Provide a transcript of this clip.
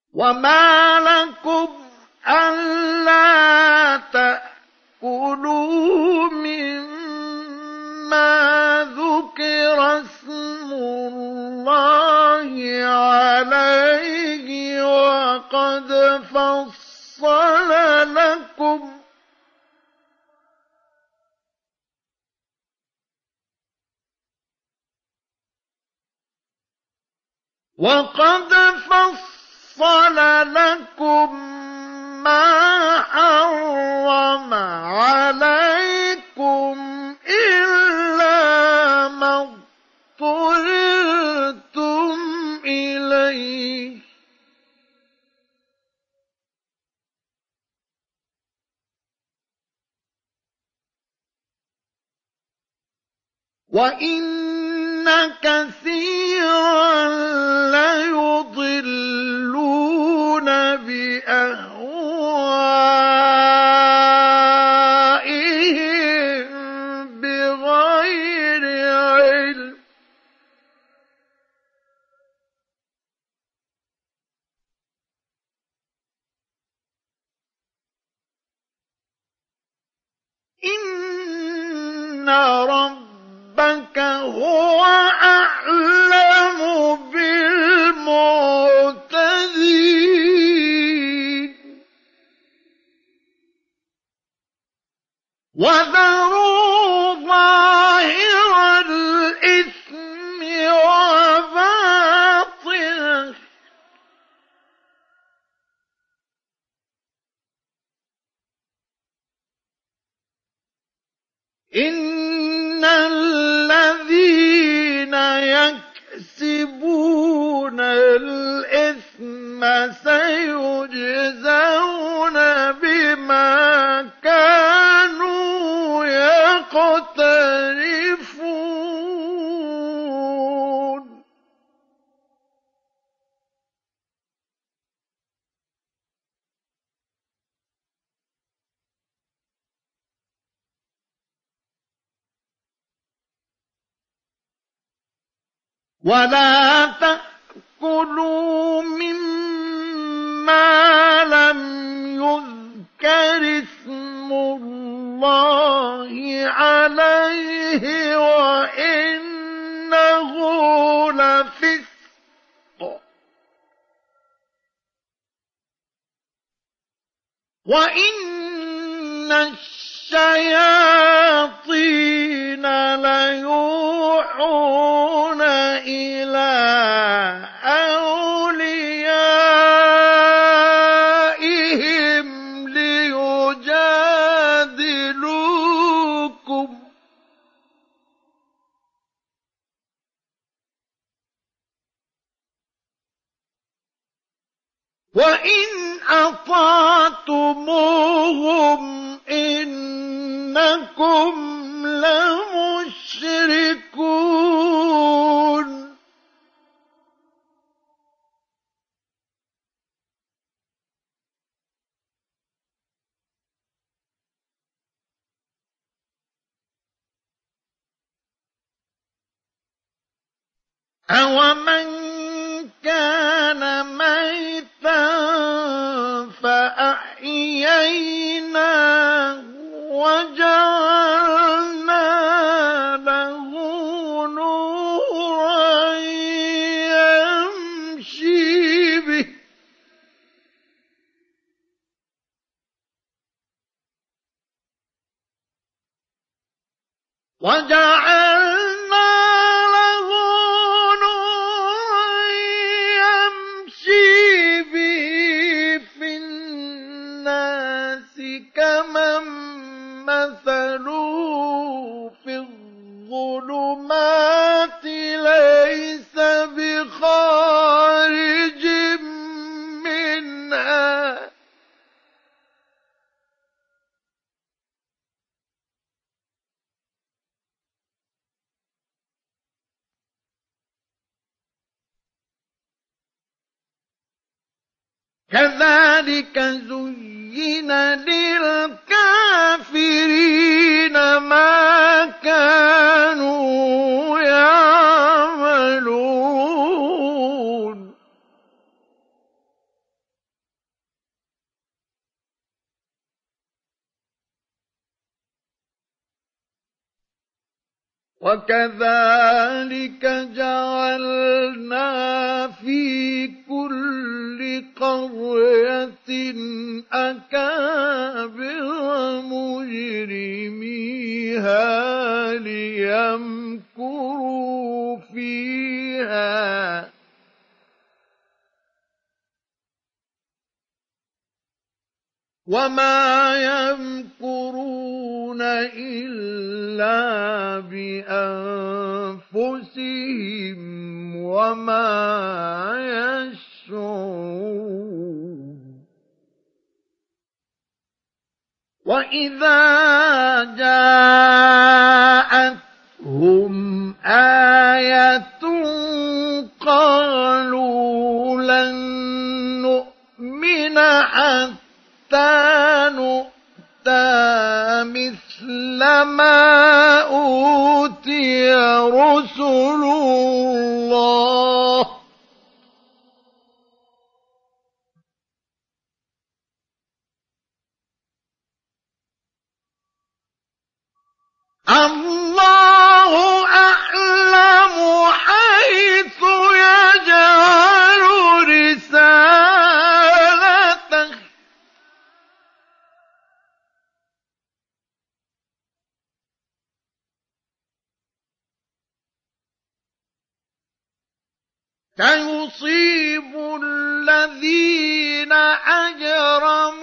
وما لكم ألا تأكلوا مما ذكر اسم الله عليه وقد فصل لكم ما حرم عليكم إلا ما اضطررتم إليه وَإِنَّ كَثِيرًا لَيُضِلُّونَ بِأَهْوَائِهِم بِغَيْرِ عِلْمٍ ۗ إِنَّ رَبَّكَ هُوَ أَعْلَمُ بِالْمُعْتَدِينَ وَذَرُوا ظَاهِرَ الْإِثْمِ وَبَاطِنَهُ ۚ إِنَّ الَّذِينَ يَكْسِبُونَ الْإِثْمَ سَيُجْزَوْنَ بِمَا كَانُوا يَقْتَرِفُونَ وَلَا تَأْكُلُوا مِمَّا لَمْ يُذْكَرِ اسْمُ اللَّهِ عَلَيْهِ وَإِنَّهُ لَفِسْقٌ ۗ وَإِنَّ الشَّيَاطِينَ لَيُوحُونَ إِلَىٰ أَوْلِيَائِهِمْ لِيُجَادِلُوكُمْ ۖ وَإِنْ أَطَعْتُمُوهُمْ إِنَّكُمْ لَمُشْرِكُونَ أَوَمَنْ كَانَ مَيْتًا فَأَحْيَيْنَاهُ وَجَعَلْنَا لَهُ نُورًا يَمْشِي بِهِ ۚ فِي النَّاسِ كَمَن مَّثَلُهُ فِي الظُّلُمَاتِ لَيْسَ بِخَارِجٍ مِّنْهَا ۚ كَذَٰلِكَ زُيِّنَ لِلْكَافِرِينَ مَا كَانُوا يَعْمَلُونَ وكذلك جعلنا في كل قرية أكابر مجرميها ليمكروا فيها وما يمكرون إلا بأنفسهم وما يشعرون وإذا جاءتهم آية قالوا لن نؤمن حتى نؤتى مثل ما أوتي رسل الله الله أعلم حيث يجعل رسالته سيصيب الذين أجرموا